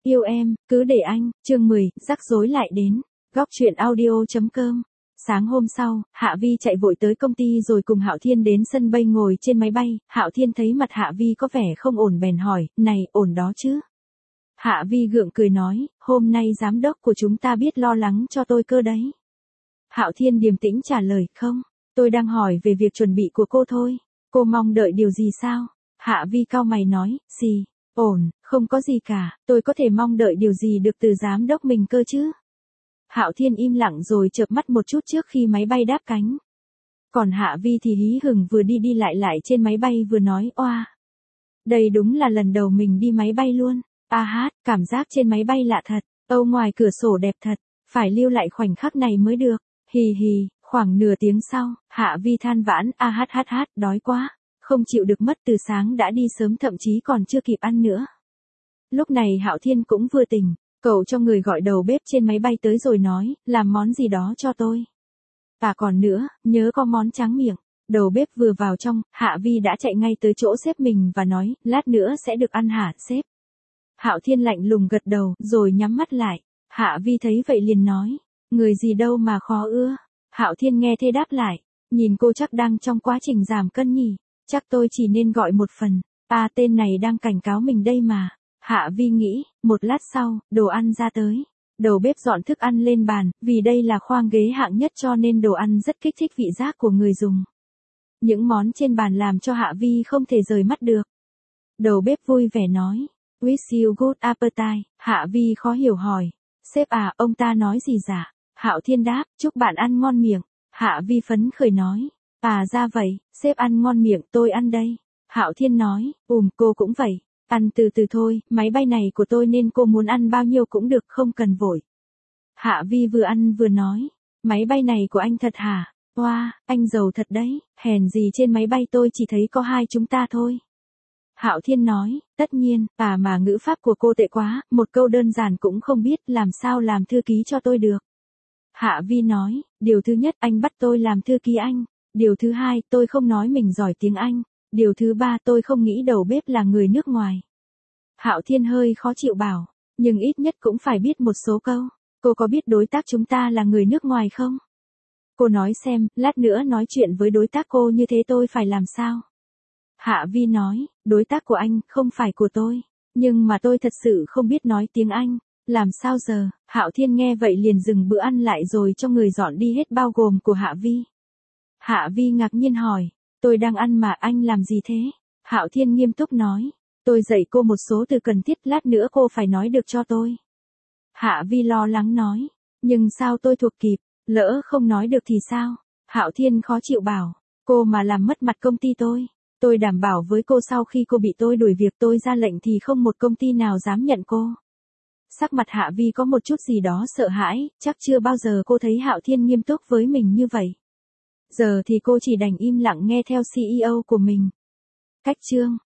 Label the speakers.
Speaker 1: Yêu em, cứ để anh, chương 10, rắc rối lại đến. Góc truyện audio.com. Sáng hôm sau, Hạ Vi chạy vội tới công ty rồi cùng Hạo Thiên đến sân bay ngồi trên máy bay. Hạo Thiên thấy mặt Hạ Vi có vẻ không ổn bèn hỏi, này, ổn đó chứ? Hạ Vi gượng cười nói, hôm nay giám đốc của chúng ta biết lo lắng cho tôi cơ đấy. Hạo Thiên điềm tĩnh trả lời, không, tôi đang hỏi về việc chuẩn bị của cô thôi. Cô mong đợi điều gì sao? Hạ Vi cau mày nói, gì? Ổn, không có gì cả, tôi có thể mong đợi điều gì được từ giám đốc mình cơ chứ? Hạo Thiên im lặng rồi chợp mắt một chút trước khi máy bay đáp cánh. Còn Hạ Vi thì hí hửng vừa đi lại trên máy bay vừa nói, oa. Đây đúng là lần đầu mình đi máy bay luôn. Cảm giác trên máy bay lạ thật, âu ngoài cửa sổ đẹp thật, phải lưu lại khoảnh khắc này mới được. Hì hì, khoảng nửa tiếng sau, Hạ Vi than vãn, đói quá, không chịu được mất từ sáng đã đi sớm thậm chí còn chưa kịp ăn nữa. Lúc này Hạo Thiên cũng vừa tỉnh, cậu cho người gọi đầu bếp trên máy bay tới rồi nói, làm món gì đó cho tôi. Còn nữa, nhớ có món tráng miệng. Đầu bếp vừa vào trong, Hạ Vi đã chạy ngay tới chỗ sếp mình và nói, lát nữa sẽ được ăn hả sếp? Hạo Thiên lạnh lùng gật đầu, rồi nhắm mắt lại. Hạ Vi thấy vậy liền nói, người gì đâu mà khó ưa. Hạo Thiên nghe thế đáp lại, nhìn cô chắc đang trong quá trình giảm cân nhỉ, chắc tôi chỉ nên gọi một phần. Tên này đang cảnh cáo mình đây mà. Hạ Vi nghĩ, một lát sau, đồ ăn ra tới. Đầu bếp dọn thức ăn lên bàn, vì đây là khoang ghế hạng nhất cho nên đồ ăn rất kích thích vị giác của người dùng. Những món trên bàn làm cho Hạ Vi không thể rời mắt được. Đầu bếp vui vẻ nói, wish you good appetite. Hạ Vi khó hiểu hỏi, sếp ông ta nói gì dạ? Hạo Thiên đáp, chúc bạn ăn ngon miệng. Hạ Vi phấn khởi nói, ra vậy, sếp ăn ngon miệng, tôi ăn đây. Hạo Thiên nói, cô cũng vậy. Ăn từ từ thôi, máy bay này của tôi nên cô muốn ăn bao nhiêu cũng được, không cần vội. Hạ Vi vừa ăn vừa nói, máy bay này của anh thật hả? Anh giàu thật đấy, hèn gì trên máy bay tôi chỉ thấy có hai chúng ta thôi. Hạo Thiên nói, tất nhiên, mà ngữ pháp của cô tệ quá, một câu đơn giản cũng không biết, làm sao làm thư ký cho tôi được. Hạ Vi nói, điều thứ nhất anh bắt tôi làm thư ký anh, điều thứ hai tôi không nói mình giỏi tiếng Anh, điều thứ ba tôi không nghĩ đầu bếp là người nước ngoài. Hạo Thiên hơi khó chịu bảo, nhưng ít nhất cũng phải biết một số câu. Cô có biết đối tác chúng ta là người nước ngoài không? Cô nói xem, lát nữa nói chuyện với đối tác cô như thế tôi phải làm sao? Hạ Vi nói, đối tác của anh không phải của tôi, nhưng mà tôi thật sự không biết nói tiếng Anh, làm sao giờ? Hạo Thiên nghe vậy liền dừng bữa ăn lại rồi cho người dọn đi hết bao gồm của Hạ Vi. Hạ Vi ngạc nhiên hỏi, tôi đang ăn mà anh làm gì thế? Hạo Thiên nghiêm túc nói, tôi dạy cô một số từ cần thiết, lát nữa cô phải nói được cho tôi. Hạ Vi lo lắng nói, nhưng sao tôi thuộc kịp, lỡ không nói được thì sao? Hạo Thiên khó chịu bảo, cô mà làm mất mặt công ty tôi đảm bảo với cô sau khi cô bị tôi đuổi việc tôi ra lệnh thì không một công ty nào dám nhận cô. Sắc mặt Hạ Vi có một chút gì đó sợ hãi, chắc chưa bao giờ cô thấy Hạo Thiên nghiêm túc với mình như vậy. Giờ thì cô chỉ đành im lặng nghe theo CEO của mình. Cách chương